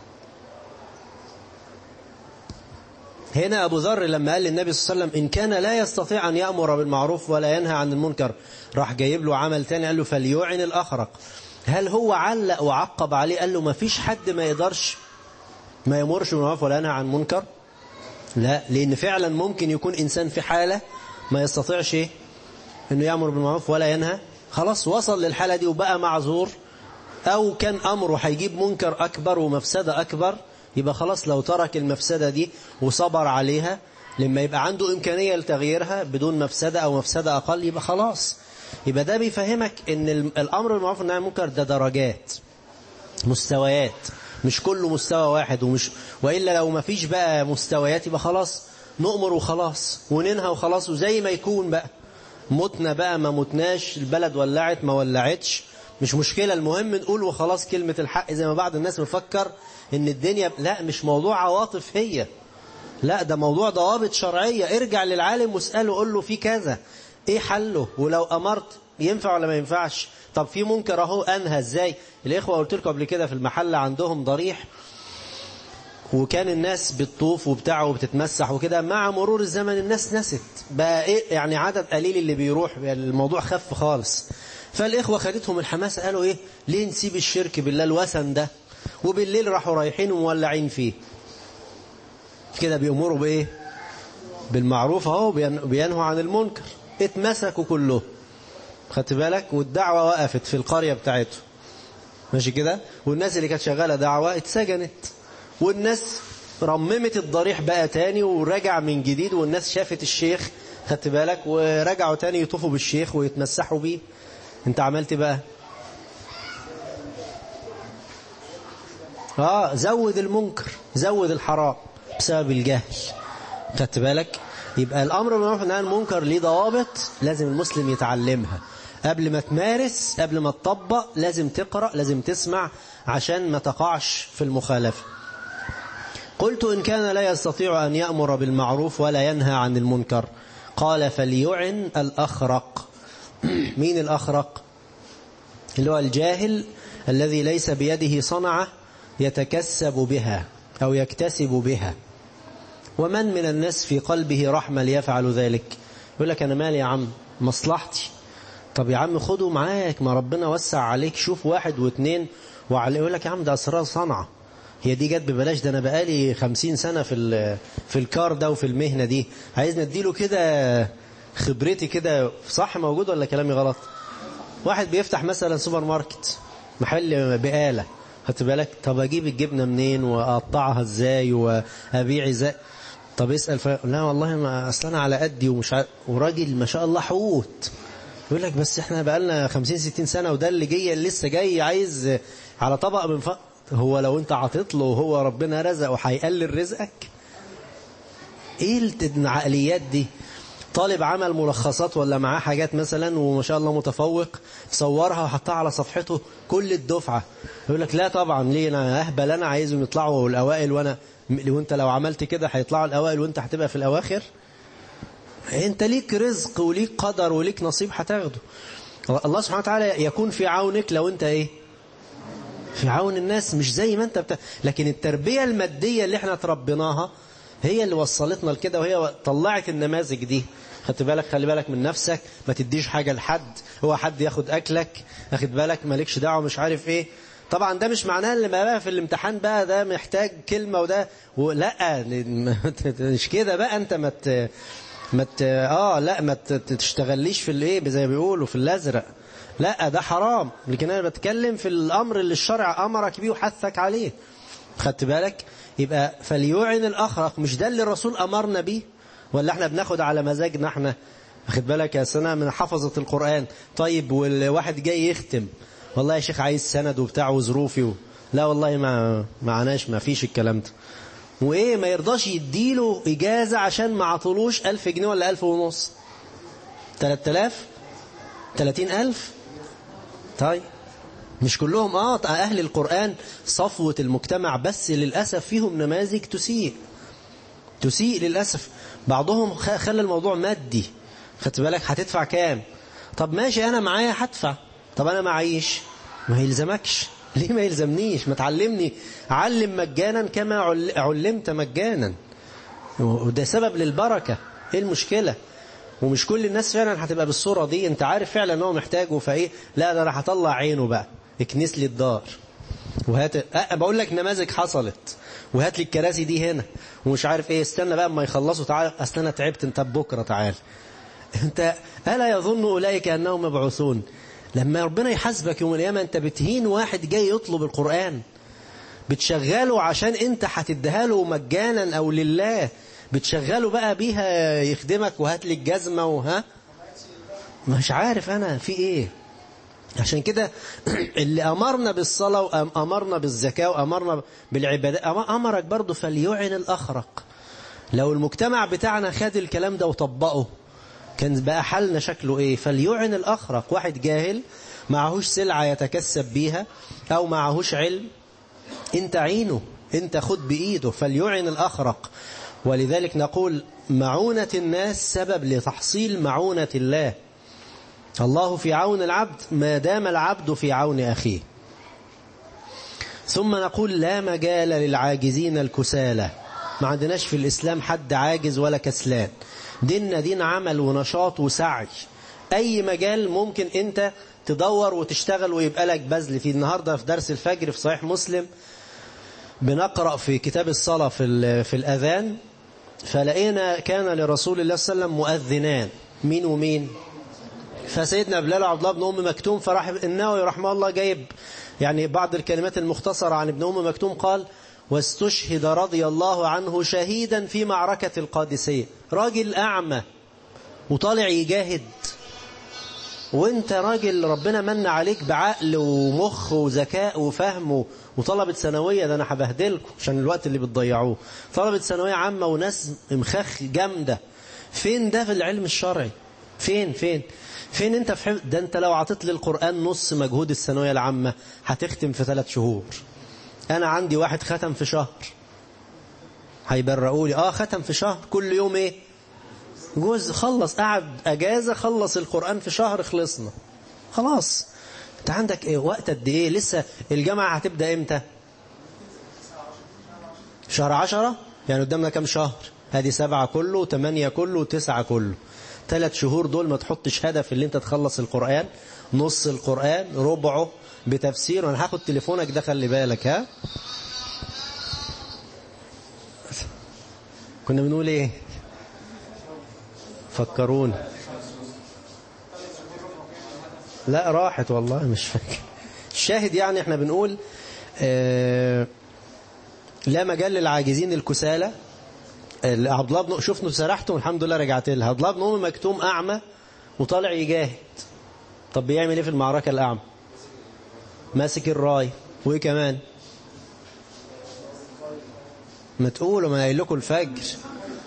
هنا أبو ذر لما قال للنبي صلى الله عليه وسلم إن كان لا يستطيع أن يأمر بالمعروف ولا ينهى عن المنكر، راح جايب له عمل تاني قال له فليعن الأخرق. هل هو علق وعقب عليه قال له ما فيش حد ما يقدرش ما يمرش بالمعروف ولا ينهى عن المنكر؟ لا، لأن فعلا ممكن يكون إنسان في حالة ما يستطيعش إنه يأمر بالمعروف ولا ينهى، خلاص وصل للحالة دي وبقى معذور، أو كان أمره هيجيب منكر أكبر ومفسدة أكبر، يبقى خلاص لو ترك المفسدة دي وصبر عليها لما يبقى عنده إمكانية لتغييرها بدون مفسدة أو مفسدة أقل يبقى خلاص. يبقى ده بيفهمك إن الأمر بالمعروف والنهي عن المنكر ده درجات، مستويات، مش كله مستوى واحد، وإلا لو ما فيش بقى مستويات يبقى خلاص نؤمر وخلاص وننهى وخلاص وزي ما يكون بقى، متنا بقى ما متناش، البلد ولعت ما ولعتش مش مشكلة، المهم نقول وخلاص كلمة الحق. زي ما بعض الناس مفكر ان الدنيا لا، مش موضوع عواطف هي، لا ده موضوع ضوابط شرعية. ارجع للعالم واسأله قول له في كذا ايه حله، ولو امرت ينفع ولا ما ينفعش. طب في منكر اهو انهى ازاي؟ الاخوة قلت لكم قبل كده في المحل عندهم ضريح، وكان الناس بتطوف وبتاع وبتتمسح وكده، مع مرور الزمن الناس نست بقى ايه يعني، عدد قليل اللي بيروح، يعني الموضوع خف خالص. فالإخوة خدتهم الحماس قالوا ايه ليه نسيب الشرك بالله الوثن ده، وبالليل راحوا رايحين ومولعين فيه كده، بيأمروا بايه؟ بالمعروف اهو، بينهوا عن المنكر. اتمسكوا كله، خدت بالك؟ والدعوة وقفت في القرية بتاعته ماشي كده، والناس اللي كانت شغالة دعوة اتسجنت، والناس رممت الضريح بقى تاني ورجع من جديد، والناس شافت الشيخ خدت بالك ورجعوا تاني يطوفوا بالشيخ ويتمسحوا بيه. انت عملت بقى زود المنكر، زود الحرام بسبب الجهل، خدت بالك؟ يبقى الأمر بالمعروف والنهي عن المنكر ليه ضوابط لازم المسلم يتعلمها قبل ما تمارس، قبل ما تطبق لازم تقرأ، لازم تسمع عشان ما تقعش في المخالفة. قلت إن كان لا يستطيع أن يأمر بالمعروف ولا ينهى عن المنكر قال فليعن الأخرق. مين الأخرق؟ اللي هو الجاهل الذي ليس بيده صنعة يتكسب بها أو يكتسب بها. ومن من الناس في قلبه رحمة ليفعل ذلك؟ يقول لك أنا مالي يا عم، مصلحتي. طب يا عم خده معاك، ما ربنا وسع عليك، شوف 1 و2 وعليه. يقول لك يا عم ده أسرار صنعة، هي دي جت ببلاش، ده أنا بقالي 50 سنة في الكار ده وفي المهنة دي، عايز نديله كده خبرتي كده. صح موجود ولا كلامي غلط؟ واحد بيفتح مثلا سوبر ماركت، محل بقالة، خدت بالك؟ طب أجيب الجبنة منين وأقطعها إزاي وأبيع إزاي؟ طب اسأل لا والله ما أصل أنا على قدي ومش وراجل ما شاء الله حوت. يقول لك بس احنا بقالنا 50-60 سنة وده اللي جاي اللي لسه جاي عايز على طبق من هو لو انت عطيت له وهو ربنا رزقه هيقلل رزقك؟ ايه العقليات دي؟ طالب عمل ملخصات ولا معاه حاجات مثلا وما شاء الله متفوق، صورها وحطها على صفحته كل الدفعة، يقول لك لا طبعا ليه، انا اهبل، انا عايزهم يطلعوا الاوائل، وانت لو عملت كده هيطلعوا الاوائل وانت هتبقى في الاواخر. انت ليك رزق وليك قدر وليك نصيب هتاخده. الله سبحانه وتعالى يكون في عونك لو انت ايه، في عون الناس، مش زي ما انت لكن التربية المادية اللي احنا تربيناها هي اللي وصلتنا لكده، وهي طلعت النماذج دي. خلي بالك من نفسك، ما تديش حاجة لحد، هو حد ياخد أكلك، اخد بالك، مالكش دعوة، مش عارف ايه. طبعا ده مش معناه اللي بقى في الامتحان بقى ده محتاج كلمة وده لا مش كده بقى. انت ما تشتغليش في الايه زي ما بيقولوا في الازرق، لا ده حرام. لكن انا بتكلم في الامر اللي الشرع امرك بيه وحثك عليه، خدت بالك؟ يبقى فليعن الاخرق، مش ده اللي الرسول امرنا بيه؟ ولا احنا بناخد على مزاجنا احنا؟ خد بالك يا سنة من حفظة القرآن. طيب والواحد جاي يختم، والله يا شيخ عايز سند وبتاع وظروفي لا والله ما معناش، ما فيش الكلام ده. وايه ما يرضاش يديله اجازة عشان ما عطلوش 1000 جنيه ولا 1500، 3000، 30,000. طيب مش كلهم اهل القرآن صفوة المجتمع، بس للأسف فيهم نماذج تسيء للأسف. بعضهم خلى الموضوع مادي، خدت بالك، هتدفع كام؟ طب ماشي انا معايا هدفع، طب انا معيش، ما يلزمكش. ليه ما يلزمنيش؟ ما تعلمني، علم مجانا كما علمت مجانا، وده سبب للبركة. ايه المشكلة؟ ومش كل الناس فعلا هتبقى بالصورة دي، انت عارف فعلا ان هو محتاجه، فايه لا ده انا هطلع عينه بقى، اكنس لي الدار وهات. بقول لك نماذج حصلت، وهات لي الكراسي دي هنا ومش عارف ايه، استنى بقى اما يخلصوا تعال، اصل انا تعبت، انت بكره تعال. انت الا يظن اولئك انهم مبعوثون؟ لما ربنا يحاسبك يوم القيامه انت بتهين واحد جاي يطلب القرآن، بتشغله عشان انت هتديها له مجانا او لله، بتشغله بقى بيها يخدمك، وهات لي الجزمه وها مش عارف انا في ايه. عشان كده اللي أمرنا بالصلاة وأمرنا بالزكاة وأمرنا بالعبادات أمرك برضو فليعن الأخرق. لو المجتمع بتاعنا خد الكلام ده وطبقه كان بقى حالنا شكله إيه؟ فليعن الأخرق، واحد جاهل معهوش سلعة يتكسب بيها أو معهوش علم، انت عينه، انت خد بإيده، فليعن الأخرق. ولذلك نقول معونة الناس سبب لتحصيل معونة الله. الله في عون العبد ما دام العبد في عون أخيه. ثم نقول لا مجال للعاجزين الكسالى، ما عندناش في الإسلام حد عاجز ولا كسلان، ديننا دين عمل ونشاط وسعي. أي مجال ممكن أنت تدور وتشتغل ويبقى لك بذل فيه. النهاردة في درس الفجر في صحيح مسلم بنقرأ في كتاب الصلاة في الأذان، فلقينا كان لرسول الله صلى الله عليه وسلم مؤذنان، مين ومين؟ فسيدنا بلال وعبد الله بن أم مكتوم، فراح النووي رحمه الله جايب يعني بعض الكلمات المختصرة عن ابن أم مكتوم، قال واستشهد رضي الله عنه شهيدا في معركة القادسية. راجل أعمى وطالع يجاهد، وانت راجل ربنا من عليك بعقل ومخ وذكاء وفهم وطلبة ثانوية، ده انا هبهدلكم عشان الوقت اللي بتضيعوه، طلبة ثانوية عامة وناس مخخ جامدة. فين ده في العلم الشرعي؟ فين انت في حفظ ده؟ انت لو عطيت للقرآن نص مجهود الثانوية العامة هتختم في 3 شهور. انا عندي واحد ختم في شهر، هيبرقوا لي ختم في شهر، كل يوم ايه جزء، خلص، قعد اجازة، خلص القرآن في شهر، خلصنا خلاص. انت عندك ايه وقت قد ايه؟ لسه الجامعة هتبدأ امتى؟ شهر 10، يعني قدامنا كام شهر؟ هذه 7 كله، 8 كله، 9 كله. 3 شهور دول ما تحطش هدف اللي انت تخلص القرآن، نص القرآن، ربعه بتفسير. وانا هاخد تليفونك ده، خلي بالك. ها كنا بنقول ايه؟ فكرون. لا راحت والله مش فاكر. الشاهد يعني احنا بنقول لا مجال للعاجزين الكسالى. عبد الله بن شفنا سرحته والحمد لله رجعت لها. عبد الله بن أم مكتوم أعمى وطالع يجاهد، طب بيعمل ايه في المعركة الأعمى؟ ماسك الراي، وايه كمان؟ ما تقولوا، ما قايل لكم الفجر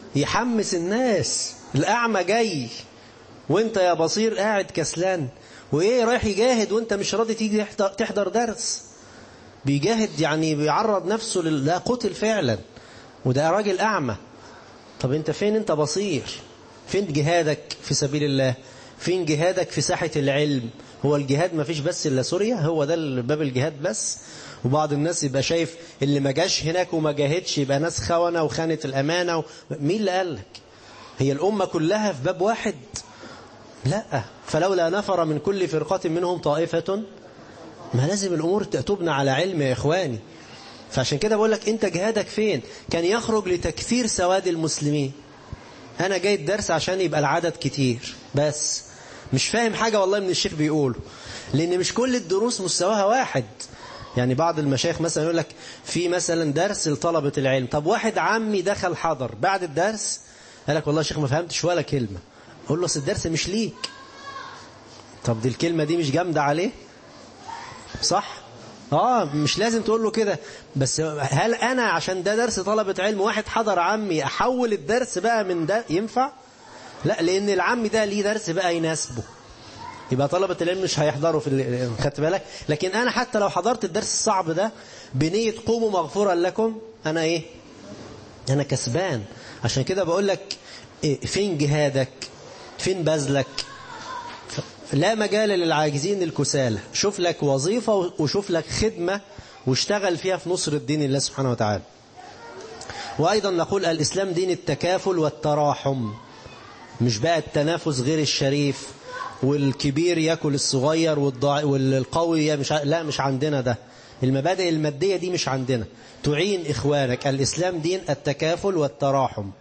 يحمس الناس. الأعمى جاي وانت يا بصير قاعد كسلان، وايه رايح يجاهد وانت مش راضي تيجي تحضر درس. بيجاهد يعني بيعرض نفسه لا قتل فعلا، وده راجل أعمى. طب انت فين؟ انت بصير. فين جهادك في سبيل الله؟ فين جهادك في ساحة العلم؟ هو الجهاد ما فيش بس إلا سوريا؟ هو ده باب الجهاد بس؟ وبعض الناس يبقى شايف اللي ما جاش هناك وما جاهدش يبقى ناس خونة وخانة الأمانة مين اللي قال لك؟ هي الأمة كلها في باب واحد؟ لا. فلولا نفر من كل فرقة منهم طائفة، ما لازم الأمور تبنى على علم يا إخواني. فعشان كده بقول لك أنت جهادك فين؟ كان يخرج لتكثير سواد المسلمين. أنا جاي الدرس عشان يبقى العدد كتير، بس مش فاهم حاجة والله من الشيخ بيقوله، لأن مش كل الدروس مستواها واحد. يعني بعض المشايخ مثلا يقول لك في مثلا درس لطلبة العلم، طب واحد عمي دخل حضر بعد الدرس قال لك والله يا شيخ ما فهمتش ولا كلمة، أقول له الدرس مش ليك. طب دي الكلمة دي مش جامدة عليه؟ صح؟ مش لازم تقول له كده، بس هل أنا عشان ده درس طلبة علم واحد حضر عمي أحول الدرس بقى من ده ينفع؟ لا، لأن العم ده ليه درس بقى يناسبه، يبقى طلبة العلم مش هيحضروا خدت بالك؟ لكن أنا حتى لو حضرت الدرس الصعب ده بنية قوموا مغفورا لكم، أنا إيه؟ أنا كسبان. عشان كده بقول لك فين جهادك؟ فين بذلك؟ لا مجال للعاجزين الكسالى. شوف لك وظيفة وشوف لك خدمة واشتغل فيها في نصر الدين الله سبحانه وتعالى. وأيضا نقول الإسلام دين التكافل والتراحم، مش بقى التنافس غير الشريف والكبير يأكل الصغير والقوي مش عندنا ده. المبادئ المادية دي مش عندنا. تعين إخوانك. الإسلام دين التكافل والتراحم.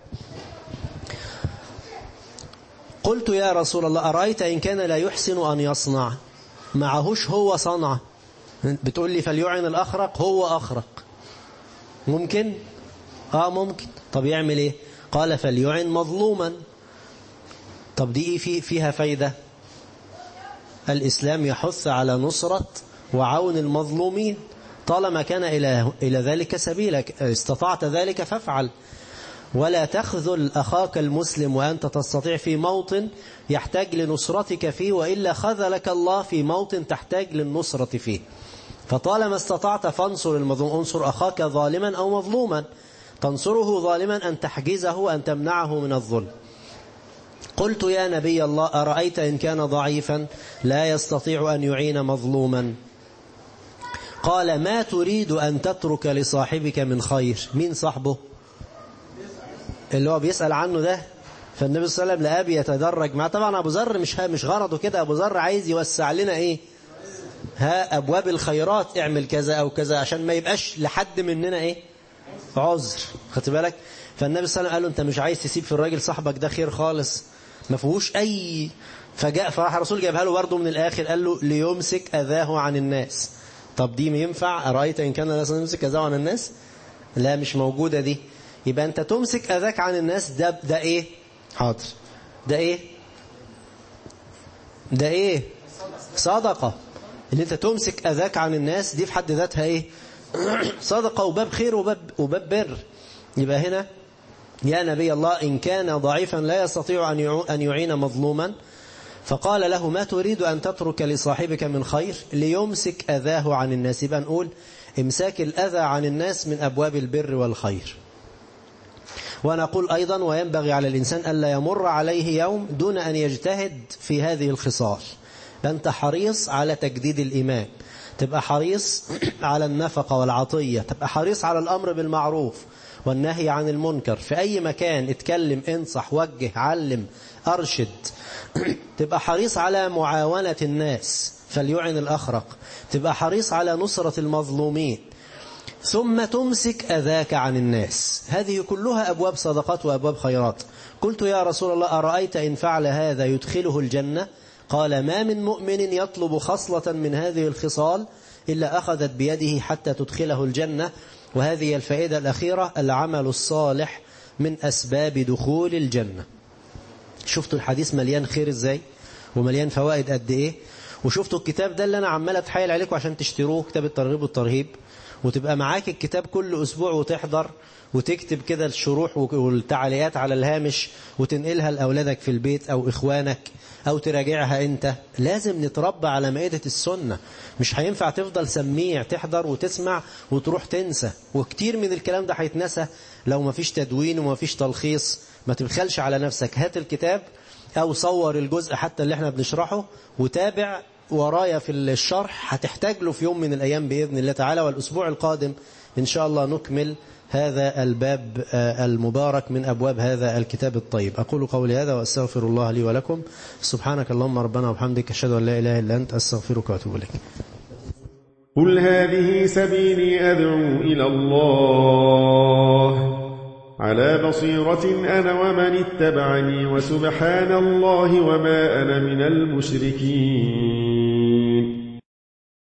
قلت يا رسول الله أرأيت إن كان لا يحسن أن يصنع، معهوش هو صنع، بتقول لي فليعن الأخرق، هو أخرق، ممكن؟ ممكن. طب يعمل إيه؟ قال فليعن مظلوما. طب دي إيه فيها فايدة؟ الإسلام يحث على نصرة وعون المظلومين طالما كان إلى ذلك سبيلك، استطعت ذلك فافعل. ولا تخذل أخاك المسلم وأنت تستطيع في موطن يحتاج لنصرتك فيه، وإلا خذلك الله في موطن تحتاج للنصرة فيه. فطالما استطعت فانصر المظلوم. انصر أخاك ظالما أو مظلوما. تنصره ظالما أن تحجزه وأن تمنعه من الظلم. قلت يا نبي الله أرأيت إن كان ضعيفا لا يستطيع أن يعين مظلوما؟ قال ما تريد أن تترك لصاحبك من خير؟ مين صاحبه اللي هو بيسأل عنه ده؟ فالنبي صلى الله عليه وسلم لقاه بيتدرج معه. طبعا أبو ذر مش غرضه كده، أبو ذر عايز يوسع لنا إيه؟ أبواب الخيرات، اعمل كذا أو كذا عشان ما يبقاش لحد مننا إيه؟ عذر. خدت بالك؟ فالنبي صلى الله عليه وسلم قال له أنت مش عايز تسيب في الراجل صاحبك ده خير خالص ما فيهوش أي. فراح الرسول جابها له برضه من الآخر، قال له ليمسك أذاه عن الناس. طب دي ينفع؟ أرأيت إن كان لا يمسك أذاه عن الناس؟ لا، مش موجودة دي. يبقى أنت تمسك أذاك عن الناس، ده إيه؟ حاضر. ده إيه؟ صدقة. اللي أنت تمسك أذاك عن الناس دي في حد ذاتها إيه؟ صدقة وباب خير وباب بر. يبقى هنا يا نبي الله إن كان ضعيفا لا يستطيع أن يعين مظلوما، فقال له ما تريد أن تترك لصاحبك من خير؟ ليمسك أذاه عن الناس. يبقى نقول امساك الأذى عن الناس من أبواب البر والخير. ونقول أيضا وينبغي على الإنسان ألا يمر عليه يوم دون أن يجتهد في هذه الخصال. أنت حريص على تجديد الإيمان، تبقى حريص على النفقة والعطية، تبقى حريص على الأمر بالمعروف والنهي عن المنكر. في أي مكان اتكلم، انصح، وجه، علم، أرشد. تبقى حريص على معاونة الناس، فليعن الأخرق. تبقى حريص على نصرة المظلومين. ثم تمسك أذاك عن الناس. هذه كلها أبواب صدقات وأبواب خيرات. قلت يا رسول الله أرأيت إن فعل هذا يدخله الجنة؟ قال ما من مؤمن يطلب خصلة من هذه الخصال إلا أخذت بيده حتى تدخله الجنة. وهذه الفائدة الأخيرة، العمل الصالح من أسباب دخول الجنة. شفتوا الحديث مليان خير إزاي ومليان فوائد قد إيه؟ وشفتوا الكتاب ده اللي أنا عمال أتحايل عليكم عشان تشتروه، كتاب الترغيب والترهيب، وتبقى معاك الكتاب كل أسبوع وتحضر وتكتب كده الشروح والتعليقات على الهامش وتنقلها لأولادك في البيت أو إخوانك أو تراجعها أنت. لازم نتربى على مائدة السنة. مش هينفع تفضل سميع تحضر وتسمع وتروح تنسى، وكتير من الكلام ده هيتنسى لو ما فيش تدوين وما فيش تلخيص. ما تبخلش على نفسك، هات الكتاب أو صور الجزء حتى اللي احنا بنشرحه وتابع ورايا في الشرح، هتحتاج له في يوم من الأيام بإذن الله تعالى. والأسبوع القادم إن شاء الله نكمل هذا الباب المبارك من أبواب هذا الكتاب الطيب. أقول قولي هذا وأستغفر الله لي ولكم. سبحانك اللهم ربنا وبحمدك، أشهد أن لا إله إلا أنت، أستغفرك وأتوب إليك. قل هذه سبيلي أدعو إلى الله على بصيرة أنا ومن اتبعني، وسبحان الله وما أنا من المشركين.